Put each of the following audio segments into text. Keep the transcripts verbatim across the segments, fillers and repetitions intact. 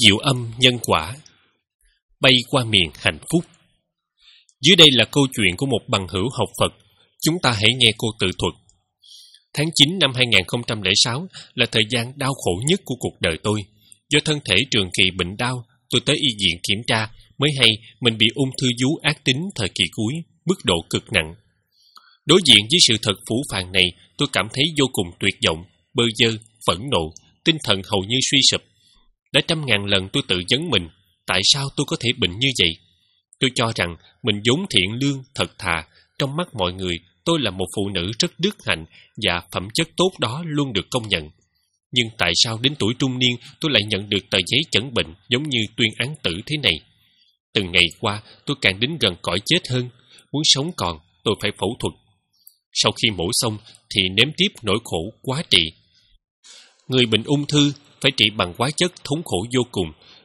Diệu âm nhân quả. Bay qua miền hạnh phúc. Dưới đây là câu chuyện của một bằng hữu học Phật. Chúng ta hãy nghe cô tự thuật. Tháng chín năm hai nghìn không trăm lẻ sáu là thời gian đau khổ nhất của cuộc đời tôi. Do thân thể trường kỳ bệnh đau, tôi tới y viện kiểm tra mới hay mình bị ung thư vú ác tính thời kỳ cuối, mức độ cực nặng. Đối diện với sự thật phũ phàng này, tôi cảm thấy vô cùng tuyệt vọng, bơ vơ, phẫn nộ, tinh thần hầu như suy sụp. Đã trăm ngàn lần tôi tự vấn mình, tại sao tôi có thể bệnh như vậy? Tôi cho rằng mình vốn thiện lương, thật thà. Trong mắt mọi người, tôi là một phụ nữ rất đức hạnh và phẩm chất tốt đó luôn được công nhận. Nhưng tại sao đến tuổi trung niên tôi lại nhận được tờ giấy chẩn bệnh giống như tuyên án tử thế này? Từng ngày qua, tôi càng đến gần cõi chết hơn. Muốn sống còn, tôi phải phẫu thuật. Sau khi mổ xong thì nếm tiếp nỗi khổ quá trị. Người bệnh ung thư phải trị bằng hóa chất thống khổ vô cùng.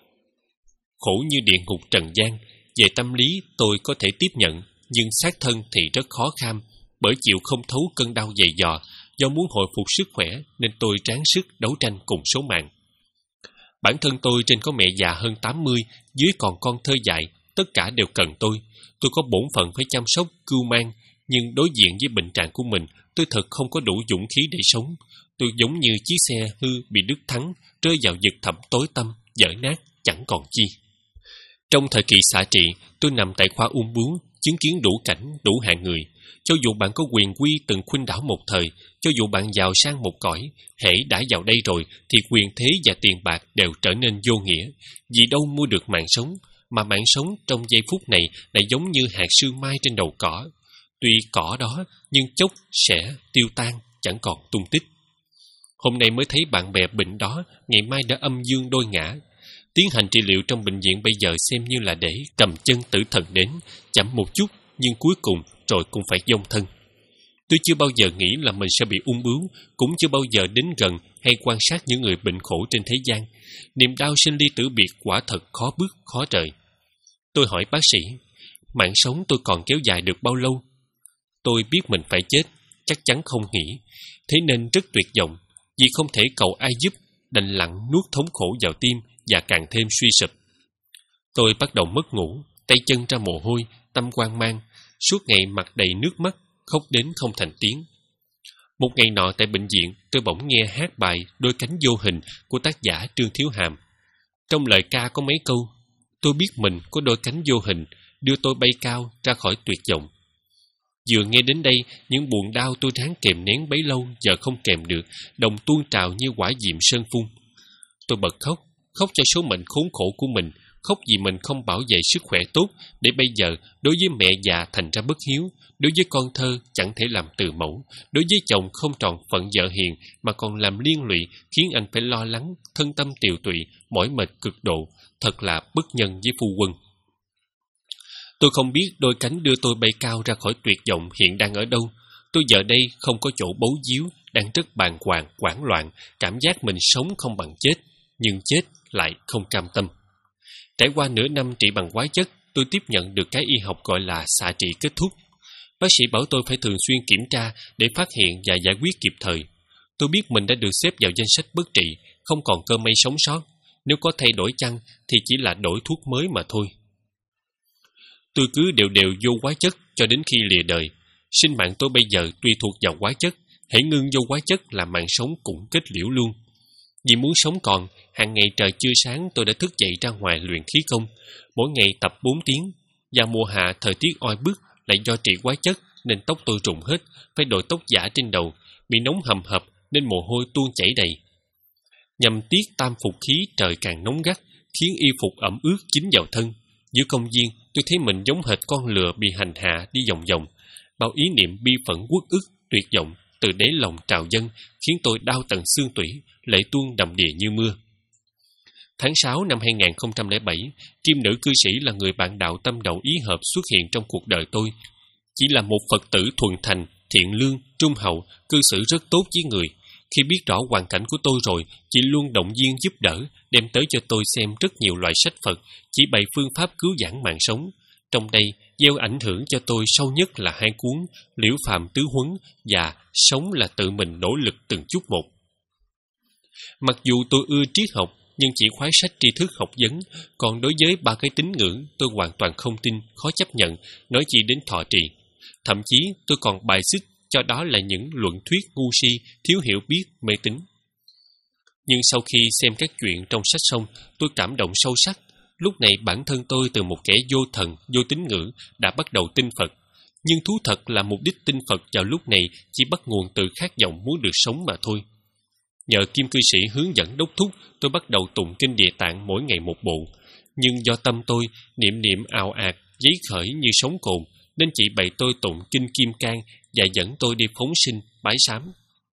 Khổ như địa ngục trần gian. Về tâm lý tôi có thể tiếp nhận, nhưng xác thân thì rất khó kham, bởi chịu không thấu cơn đau dày dò. Do muốn hồi phục sức khỏe nên tôi ráng sức đấu tranh cùng số mạng. Bản thân tôi trên có mẹ già hơn tám mươi, dưới còn con thơ dại, tất cả đều cần tôi. Tôi có bổn phận phải chăm sóc, cưu mang, nhưng đối diện với bệnh trạng của mình, tôi thật không có đủ dũng khí để sống. Tôi giống như chiếc xe hư bị đứt thắng, rơi vào vực thẳm tối tăm, dở nát, chẳng còn chi. Trong thời kỳ xạ trị, tôi nằm tại khoa ung bướu, chứng kiến đủ cảnh, đủ hạng người. Cho dù bạn có quyền quy từng khuynh đảo một thời, cho dù bạn giàu sang một cõi, hễ đã vào đây rồi thì quyền thế và tiền bạc đều trở nên vô nghĩa. Vì đâu mua được mạng sống, mà mạng sống trong giây phút này lại giống như hạt sương mai trên đầu cỏ. Tuy cỏ đó, nhưng chốc sẽ tiêu tan, chẳng còn tung tích. Hôm nay mới thấy bạn bè bệnh đó, ngày mai đã âm dương đôi ngã. Tiến hành trị liệu trong bệnh viện bây giờ xem như là để cầm chân tử thần đến, chậm một chút, nhưng cuối cùng rồi cũng phải vong thân. Tôi chưa bao giờ nghĩ là mình sẽ bị ung bướu, cũng chưa bao giờ đến gần hay quan sát những người bệnh khổ trên thế gian. Niềm đau sinh ly tử biệt quả thật khó bước, khó trời. Tôi hỏi bác sĩ, mạng sống tôi còn kéo dài được bao lâu? Tôi biết mình phải chết, chắc chắn không nghĩ. Thế nên rất tuyệt vọng, vì không thể cầu ai giúp, đành lặng nuốt thống khổ vào tim và càng thêm suy sụp. Tôi bắt đầu mất ngủ, tay chân ra mồ hôi, tâm hoang mang, suốt ngày mặt đầy nước mắt, khóc đến không thành tiếng. Một ngày nọ tại bệnh viện, tôi bỗng nghe hát bài Đôi cánh vô hình của tác giả Trương Thiếu Hàm. Trong lời ca có mấy câu, tôi biết mình có đôi cánh vô hình, đưa tôi bay cao ra khỏi tuyệt vọng. Vừa nghe đến đây, những buồn đau tôi ráng kềm nén bấy lâu giờ không kèm được, đồng tuôn trào như hỏa diệm sơn phun. Tôi bật khóc, khóc cho số mệnh khốn khổ của mình, khóc vì mình không bảo vệ sức khỏe tốt, để bây giờ đối với mẹ già thành ra bất hiếu, đối với con thơ chẳng thể làm từ mẫu, đối với chồng không tròn phận vợ hiền mà còn làm liên lụy, khiến anh phải lo lắng, thân tâm tiều tụy, mỏi mệt cực độ, thật là bất nhân với phu quân. Tôi không biết đôi cánh đưa tôi bay cao ra khỏi tuyệt vọng hiện đang ở đâu. Tôi giờ đây không có chỗ bấu víu, đang rất bàng hoàng, hoảng loạn, cảm giác mình sống không bằng chết, nhưng chết lại không cam tâm. Trải qua nửa năm trị bằng hóa chất, tôi tiếp nhận được cái y học gọi là xạ trị kết thúc. Bác sĩ bảo tôi phải thường xuyên kiểm tra để phát hiện và giải quyết kịp thời. Tôi biết mình đã được xếp vào danh sách bất trị, không còn cơ may sống sót. Nếu có thay đổi chăng thì chỉ là đổi thuốc mới mà thôi. Tôi cứ đều đều vô hóa chất cho đến khi lìa đời. Sinh mạng tôi bây giờ tuy thuộc vào hóa chất, hễ ngưng vô hóa chất là mạng sống cũng kết liễu luôn. Vì muốn sống còn, hàng ngày trời chưa sáng tôi đã thức dậy ra ngoài luyện khí công, mỗi ngày tập bốn tiếng. Và mùa hạ thời tiết oi bức, lại do trị hóa chất nên tóc tôi rụng hết, phải đội tóc giả trên đầu, bị nóng hầm hập nên mồ hôi tuôn chảy đầy. Nhằm tiết tam phục khí trời càng nóng gắt, khiến y phục ẩm ướt dính vào thân. Giữa công viên, tôi thấy mình giống hệt con lừa bị hành hạ đi vòng vòng. Bao ý niệm bi phẫn uất ức, tuyệt vọng từ đáy lòng trào dâng, khiến tôi đau tận xương tủy, lệ tuôn đầm đìa như mưa. Tháng sáu năm hai nghìn không trăm lẻ bảy, kim nữ cư sĩ là người bạn đạo tâm đầu ý hợp xuất hiện trong cuộc đời tôi. Chỉ là một Phật tử thuần thành, thiện lương, trung hậu, cư xử rất tốt với người. Khi biết rõ hoàn cảnh của tôi rồi, chị luôn động viên giúp đỡ, đem tới cho tôi xem rất nhiều loại sách Phật, chỉ bày phương pháp cứu vãn mạng sống. Trong đây, gieo ảnh hưởng cho tôi sâu nhất là hai cuốn Liễu Phàm Tứ Huấn và Sống là tự mình nỗ lực từng chút một. Mặc dù tôi ưa triết học, nhưng chỉ khoái sách tri thức học vấn, còn đối với ba cái tín ngưỡng tôi hoàn toàn không tin, khó chấp nhận, nói chi đến thọ trì. Thậm chí tôi còn bài xích cho đó là những luận thuyết ngu si, thiếu hiểu biết, mê tín. Nhưng sau khi xem các chuyện trong sách xong, tôi cảm động sâu sắc. Lúc này bản thân tôi từ một kẻ vô thần, vô tín ngưỡng đã bắt đầu tin Phật. Nhưng thú thật là mục đích tin Phật vào lúc này chỉ bắt nguồn từ khát vọng muốn được sống mà thôi. Nhờ Kim cư sĩ hướng dẫn đốc thúc, tôi bắt đầu tụng kinh Địa Tạng mỗi ngày một bộ. Nhưng do tâm tôi niệm niệm ào ạt, giấy khởi như sóng cồn, nên chị bày tôi tụng kinh Kim Cang và dẫn tôi đi phóng sinh, bái sám.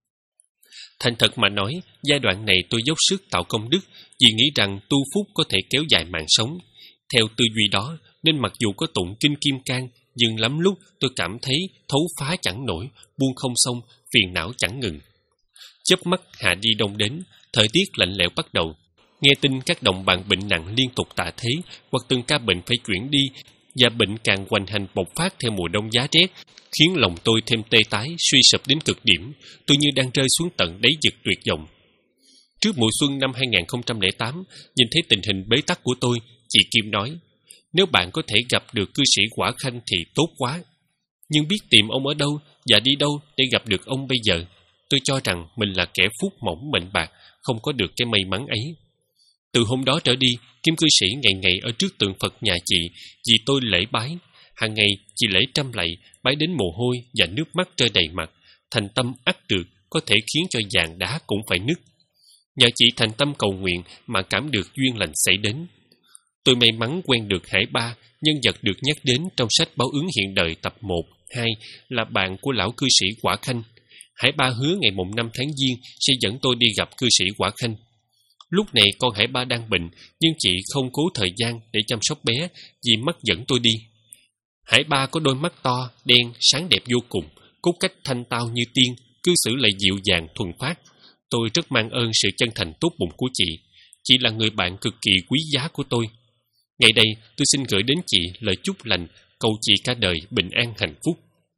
Thành thật mà nói, giai đoạn này tôi dốc sức tạo công đức vì nghĩ rằng tu phúc có thể kéo dài mạng sống. Theo tư duy đó, nên mặc dù có tụng kinh Kim Cang, nhưng lắm lúc tôi cảm thấy thấu phá chẳng nổi, buông không xong, phiền não chẳng ngừng. Chớp mắt hạ đi đông đến, thời tiết lạnh lẽo bắt đầu. Nghe tin các đồng bạn bệnh nặng liên tục tạ thế, hoặc từng ca bệnh phải chuyển đi, và bệnh càng hoành hành bộc phát theo mùa đông giá rét, khiến lòng tôi thêm tê tái, suy sụp đến cực điểm. Tôi như đang rơi xuống tận đáy vực tuyệt vọng. Trước mùa xuân năm hai nghìn không trăm lẻ tám, nhìn thấy tình hình bế tắc của tôi, chị Kim nói, nếu bạn có thể gặp được cư sĩ Quả Khanh thì tốt quá. Nhưng biết tìm ông ở đâu và đi đâu để gặp được ông bây giờ? Tôi cho rằng mình là kẻ phúc mỏng mệnh bạc, không có được cái may mắn ấy. Từ hôm đó trở đi, Kim cư sĩ ngày ngày ở trước tượng Phật nhà chị, vì tôi lễ bái. Hàng ngày chị lễ trăm lạy, bái đến mồ hôi và nước mắt rơi đầy mặt. Thành tâm ắt được, có thể khiến cho vàng đá cũng phải nứt. Nhờ chị thành tâm cầu nguyện mà cảm được duyên lành xảy đến. Tôi may mắn quen được Hải Ba, nhân vật được nhắc đến trong sách Báo ứng hiện đời tập một, hai, là bạn của lão cư sĩ Quả Khanh. Hải Ba hứa ngày mùng năm tháng Giêng sẽ dẫn tôi đi gặp cư sĩ Quả Khanh. Lúc này con Hải Ba đang bệnh, nhưng chị không cố thời gian để chăm sóc bé vì mất dẫn tôi đi. Hải Ba có đôi mắt to, đen, sáng đẹp vô cùng, cốt cách thanh tao như tiên, cư xử lại dịu dàng, thuần phát. Tôi rất mang ơn sự chân thành tốt bụng của chị. Chị là người bạn cực kỳ quý giá của tôi. Ngày đây, tôi xin gửi đến chị lời chúc lành, cầu chị cả đời bình an hạnh phúc.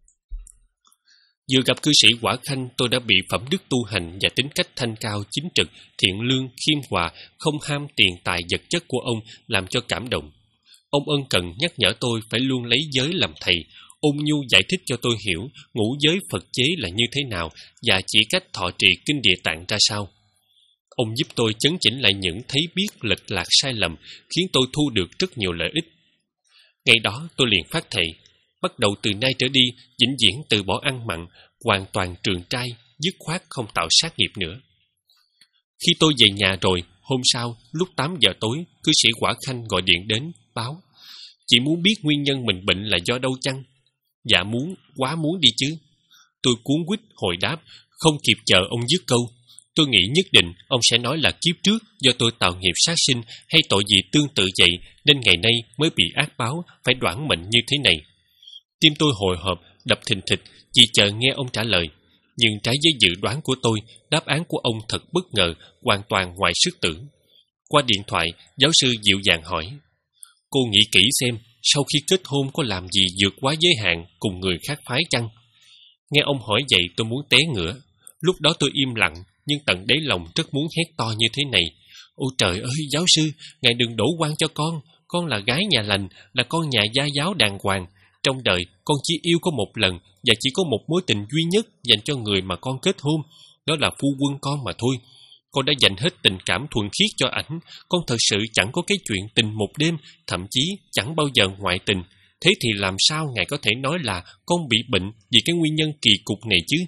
Vừa gặp cư sĩ Quả Khanh, tôi đã bị phẩm đức tu hành và tính cách thanh cao, chính trực, thiện lương, khiêm hòa, không ham tiền tài vật chất của ông làm cho cảm động. Ông ân cần nhắc nhở tôi phải luôn lấy giới làm thầy, ôn nhu giải thích cho tôi hiểu ngũ giới Phật chế là như thế nào và chỉ cách thọ trì kinh Địa Tạng ra sao. Ông giúp tôi chấn chỉnh lại những thấy biết lệch lạc sai lầm, khiến tôi thu được rất nhiều lợi ích. Ngày đó tôi liền phát thệ, bắt đầu từ nay trở đi, vĩnh viễn từ bỏ ăn mặn, hoàn toàn trường trai, dứt khoát không tạo sát nghiệp nữa. Khi tôi về nhà rồi, hôm sau, lúc tám giờ tối, cư sĩ Quả Khanh gọi điện đến, báo, chị muốn biết nguyên nhân mình bệnh là do đâu chăng? Dạ muốn, quá muốn đi chứ. Tôi cuống quýt hồi đáp, không kịp chờ ông dứt câu. Tôi nghĩ nhất định ông sẽ nói là kiếp trước do tôi tạo nghiệp sát sinh hay tội gì tương tự vậy nên ngày nay mới bị ác báo, phải đoản mệnh như thế này. Tim tôi hồi hộp, đập thình thịch, chỉ chờ nghe ông trả lời. Nhưng trái với dự đoán của tôi, đáp án của ông thật bất ngờ, hoàn toàn ngoài sức tưởng. Qua điện thoại, giáo sư dịu dàng hỏi, cô nghĩ kỹ xem, sau khi kết hôn có làm gì vượt quá giới hạn cùng người khác phái chăng? Nghe ông hỏi vậy tôi muốn té ngửa. Lúc đó tôi im lặng, nhưng tận đáy lòng rất muốn hét to như thế này. Ôi trời ơi, giáo sư, ngài đừng đổ oan cho con. Con là gái nhà lành, là con nhà gia giáo đàng hoàng. Trong đời, con chỉ yêu có một lần và chỉ có một mối tình duy nhất dành cho người mà con kết hôn. Đó là phu quân con mà thôi. Con đã dành hết tình cảm thuần khiết cho ảnh. Con thật sự chẳng có cái chuyện tình một đêm, thậm chí chẳng bao giờ ngoại tình. Thế thì làm sao ngài có thể nói là con bị bệnh vì cái nguyên nhân kỳ cục này chứ?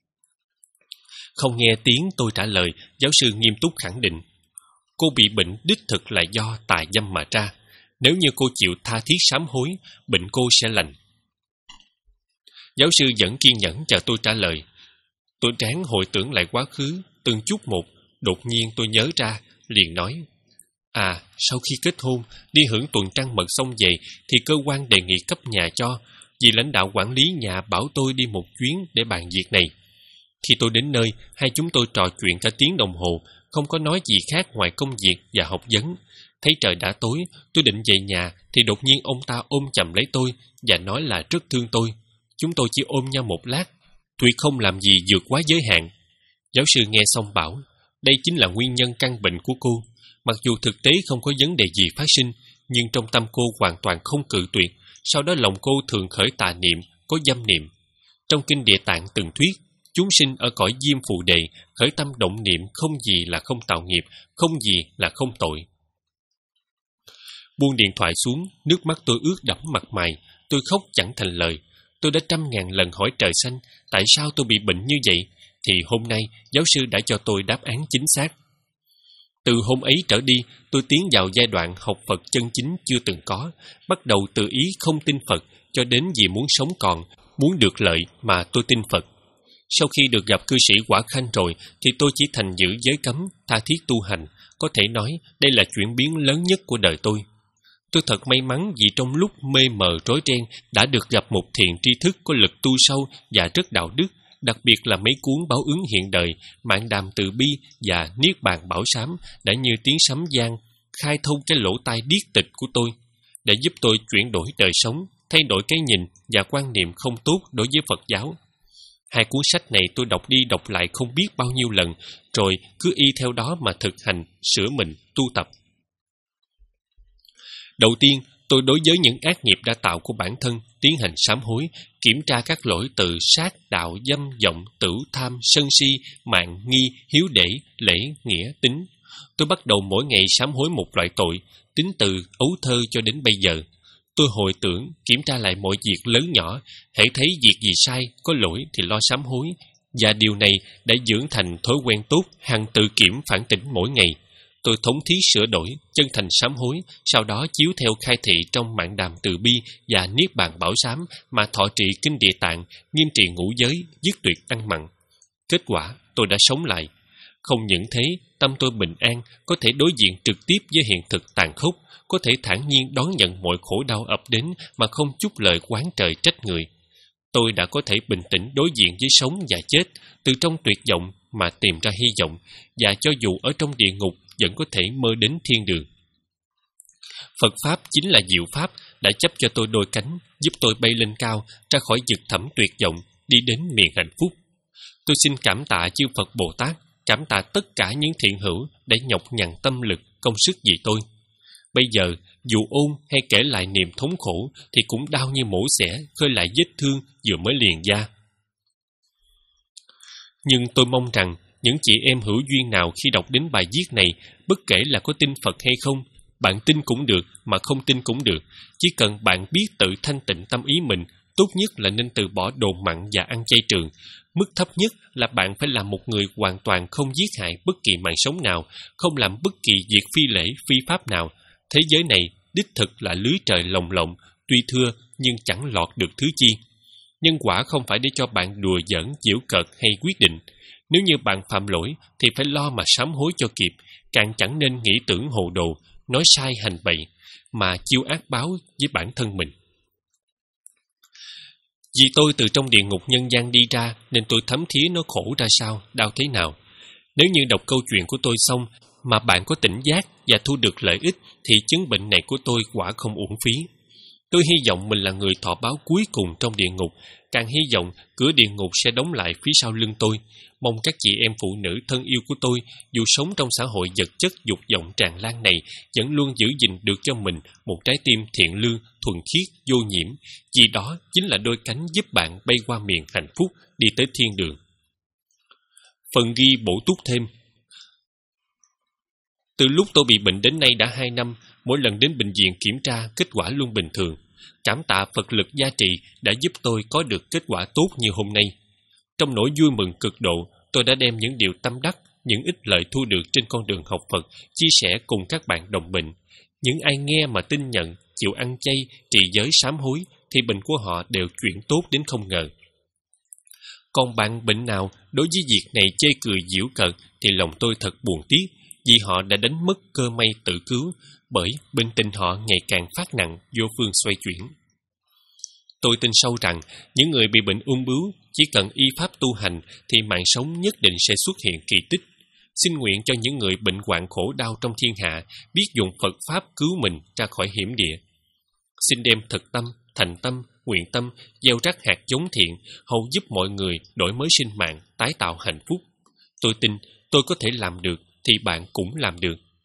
Không nghe tiếng tôi trả lời, giáo sư nghiêm túc khẳng định. Cô bị bệnh đích thực là do tà dâm mà ra. Nếu như cô chịu tha thiết sám hối, bệnh cô sẽ lành. Giáo sư vẫn kiên nhẫn chờ tôi trả lời. Tôi ráng hồi tưởng lại quá khứ, từng chút một, đột nhiên tôi nhớ ra, liền nói. À, sau khi kết hôn, đi hưởng tuần trăng mật xong về, thì cơ quan đề nghị cấp nhà cho, vì lãnh đạo quản lý nhà bảo tôi đi một chuyến để bàn việc này. Khi tôi đến nơi, hai chúng tôi trò chuyện cả tiếng đồng hồ, không có nói gì khác ngoài công việc và học vấn. Thấy trời đã tối, tôi định về nhà, thì đột nhiên ông ta ôm chầm lấy tôi và nói là rất thương tôi. Chúng tôi chỉ ôm nhau một lát, tuyệt không làm gì vượt quá giới hạn. Giáo sư nghe xong bảo, đây chính là nguyên nhân căn bệnh của cô. Mặc dù thực tế không có vấn đề gì phát sinh, nhưng trong tâm cô hoàn toàn không cự tuyệt. Sau đó lòng cô thường khởi tà niệm, có dâm niệm. Trong kinh Địa Tạng từng thuyết, chúng sinh ở cõi diêm phù đề, khởi tâm động niệm không gì là không tạo nghiệp, không gì là không tội. Buông điện thoại xuống, nước mắt tôi ướt đẫm mặt mày, tôi khóc chẳng thành lời. Tôi đã trăm ngàn lần hỏi trời xanh, tại sao tôi bị bệnh như vậy, thì hôm nay giáo sư đã cho tôi đáp án chính xác. Từ hôm ấy trở đi, tôi tiến vào giai đoạn học Phật chân chính chưa từng có, bắt đầu từ ý không tin Phật, cho đến vì muốn sống còn, muốn được lợi mà tôi tin Phật. Sau khi được gặp cư sĩ Quả Khanh rồi, thì tôi chỉ thành giữ giới cấm, tha thiết tu hành. Có thể nói, đây là chuyển biến lớn nhất của đời tôi. Tôi thật may mắn vì trong lúc mê mờ rối ren đã được gặp một thiền tri thức có lực tu sâu và rất đạo đức, đặc biệt là mấy cuốn báo ứng hiện đời, Mạn Đàm Từ Bi và Niết Bàn Bảo Sám đã như tiếng sấm vang, khai thông cái lỗ tai điếc tịch của tôi, để giúp tôi chuyển đổi đời sống, thay đổi cái nhìn và quan niệm không tốt đối với Phật giáo. Hai cuốn sách này tôi đọc đi đọc lại không biết bao nhiêu lần, rồi cứ y theo đó mà thực hành, sửa mình, tu tập. Đầu tiên, tôi đối với những ác nghiệp đã tạo của bản thân, tiến hành sám hối, kiểm tra các lỗi từ sát, đạo, dâm, vọng, tửu, tham, sân si, mạng, nghi, hiếu để, lễ, nghĩa, tính. Tôi bắt đầu mỗi ngày sám hối một loại tội, tính từ ấu thơ cho đến bây giờ. Tôi hồi tưởng, kiểm tra lại mọi việc lớn nhỏ, hễ thấy việc gì sai, có lỗi thì lo sám hối, và điều này đã dưỡng thành thói quen tốt, hằng tự kiểm phản tỉnh mỗi ngày. Tôi thống thí sửa đổi, chân thành sám hối, sau đó chiếu theo khai thị trong Mạn Đàm Từ Bi và Niết Bàn Bảo Sám mà thọ trì kinh Địa Tạng, nghiêm trì ngũ giới, dứt tuyệt ăn mặn. Kết quả, tôi đã sống lại. Không những thế, tâm tôi bình an, có thể đối diện trực tiếp với hiện thực tàn khốc, có thể thản nhiên đón nhận mọi khổ đau ập đến mà không chút lời oán trời trách người. Tôi đã có thể bình tĩnh đối diện với sống và chết, từ trong tuyệt vọng mà tìm ra hy vọng, và cho dù ở trong địa ngục vẫn có thể mơ đến thiên đường. Phật Pháp chính là diệu Pháp đã chấp cho tôi đôi cánh, giúp tôi bay lên cao, ra khỏi vực thẳm tuyệt vọng, đi đến miền hạnh phúc. Tôi xin cảm tạ chư Phật Bồ Tát, cảm tạ tất cả những thiện hữu để nhọc nhằn tâm lực, công sức vì tôi. Bây giờ, dù ôn hay kể lại niềm thống khổ thì cũng đau như mổ xẻ, khơi lại vết thương vừa mới liền da. Nhưng tôi mong rằng những chị em hữu duyên nào khi đọc đến bài viết này, bất kể là có tin Phật hay không, bạn tin cũng được mà không tin cũng được, chỉ cần bạn biết tự thanh tịnh tâm ý mình, tốt nhất là nên từ bỏ đồ mặn và ăn chay trường. Mức thấp nhất là bạn phải là một người hoàn toàn không giết hại bất kỳ mạng sống nào, không làm bất kỳ việc phi lễ, phi pháp nào. Thế giới này đích thực là lưới trời lồng lộng, tuy thưa nhưng chẳng lọt được thứ chi. Nhân quả không phải để cho bạn đùa giỡn, giễu cợt hay quyết định. Nếu như bạn phạm lỗi thì phải lo mà sám hối cho kịp, càng chẳng nên nghĩ tưởng hồ đồ, nói sai hành bậy, mà chiêu ác báo với bản thân mình. Vì tôi từ trong địa ngục nhân gian đi ra nên tôi thấm thía nó khổ ra sao, đau thế nào. Nếu như đọc câu chuyện của tôi xong mà bạn có tỉnh giác và thu được lợi ích thì chứng bệnh này của tôi quả không uổng phí. Tôi hy vọng mình là người thọ báo cuối cùng trong địa ngục, càng hy vọng cửa địa ngục sẽ đóng lại phía sau lưng tôi. Mong các chị em phụ nữ thân yêu của tôi, dù sống trong xã hội vật chất dục vọng tràn lan này, vẫn luôn giữ gìn được cho mình một trái tim thiện lương, thuần khiết, vô nhiễm, vì đó chính là đôi cánh giúp bạn bay qua miền hạnh phúc, đi tới thiên đường. Phần ghi bổ túc thêm. Từ lúc tôi bị bệnh đến nay đã hai năm, mỗi lần đến bệnh viện kiểm tra, kết quả luôn bình thường. Cảm tạ Phật lực gia trì đã giúp tôi có được kết quả tốt như hôm nay. Trong nỗi vui mừng cực độ, tôi đã đem những điều tâm đắc, những ích lợi thu được trên con đường học Phật chia sẻ cùng các bạn đồng bệnh. Những ai nghe mà tin nhận, chịu ăn chay, trì giới sám hối, thì bệnh của họ đều chuyển tốt đến không ngờ. Còn bạn bệnh nào đối với việc này chê cười giễu cợt thì lòng tôi thật buồn tiếc, vì họ đã đánh mất cơ may tự cứu, bởi bệnh tình họ ngày càng phát nặng, vô phương xoay chuyển. Tôi tin sâu rằng những người bị bệnh ung bướu chỉ cần y pháp tu hành thì mạng sống nhất định sẽ xuất hiện kỳ tích. Xin nguyện cho những người bệnh hoạn khổ đau trong thiên hạ biết dùng Phật pháp cứu mình ra khỏi hiểm địa. Xin đem thực tâm, thành tâm, nguyện tâm gieo rắc hạt giống thiện, hầu giúp mọi người đổi mới sinh mạng, tái tạo hạnh phúc. Tôi tin tôi có thể làm được thì bạn cũng làm được.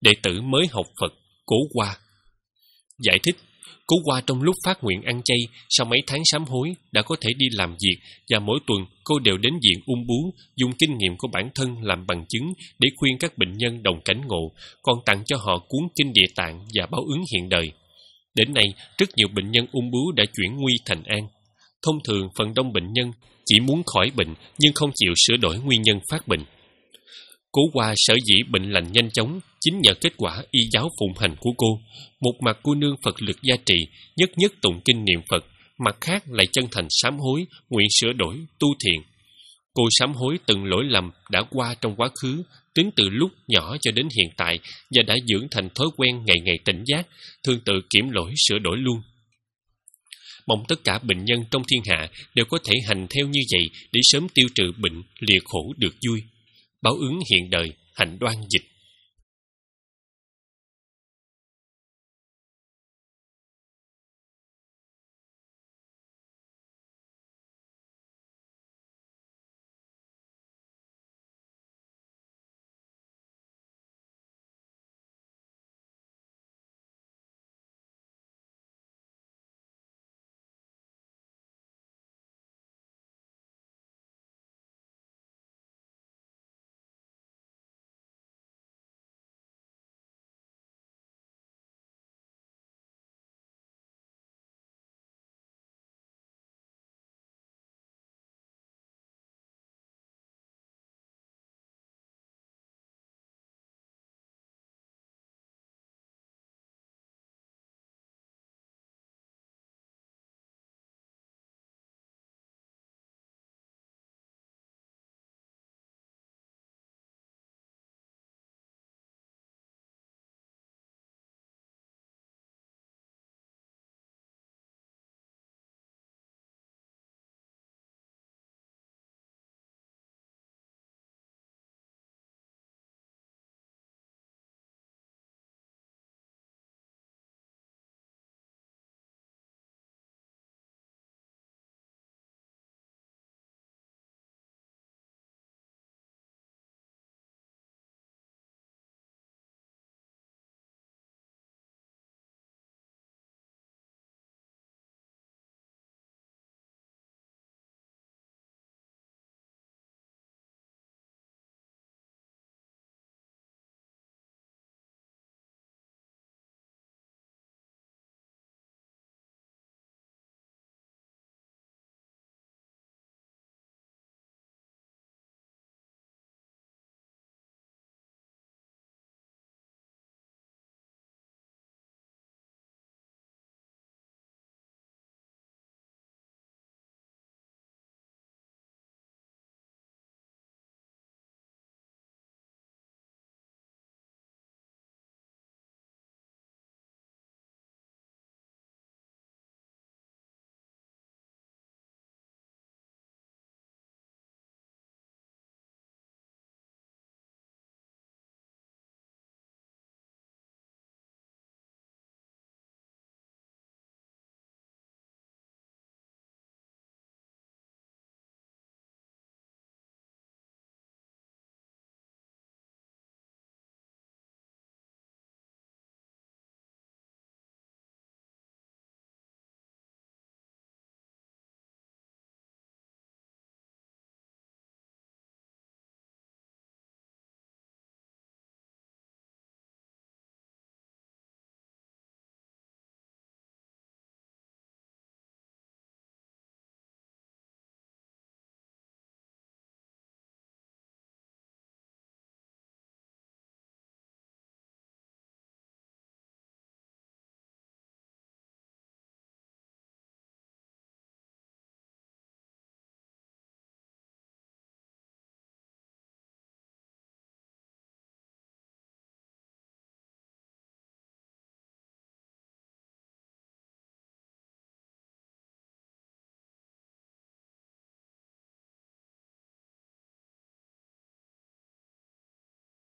đệ tử mới học Phật, Cố Hoa. Giải thích, Cố Hoa trong lúc phát nguyện ăn chay, sau mấy tháng sám hối, đã có thể đi làm việc, và mỗi tuần cô đều đến viện ung bướu, dùng kinh nghiệm của bản thân làm bằng chứng để khuyên các bệnh nhân đồng cảnh ngộ, còn tặng cho họ cuốn kinh Địa Tạng và báo ứng hiện đời. Đến nay, rất nhiều bệnh nhân ung bướu đã chuyển nguy thành an. Thông thường, phần đông bệnh nhân chỉ muốn khỏi bệnh, nhưng không chịu sửa đổi nguyên nhân phát bệnh. Cố Hoa sở dĩ bệnh lành nhanh chóng chính nhờ kết quả y giáo phụng hành của cô. Một mặt cô nương Phật lực gia trì, nhất nhất tụng kinh niệm Phật, mặt khác lại chân thành sám hối, nguyện sửa đổi, tu thiện. Cô sám hối từng lỗi lầm đã qua trong quá khứ, tính từ lúc nhỏ cho đến hiện tại, và đã dưỡng thành thói quen ngày ngày tỉnh giác, thường tự kiểm lỗi sửa đổi luôn. Mong tất cả bệnh nhân trong thiên hạ đều có thể hành theo như vậy để sớm tiêu trừ bệnh, lìa khổ được vui. Báo ứng hiện đời, Hạnh Đoan dịch.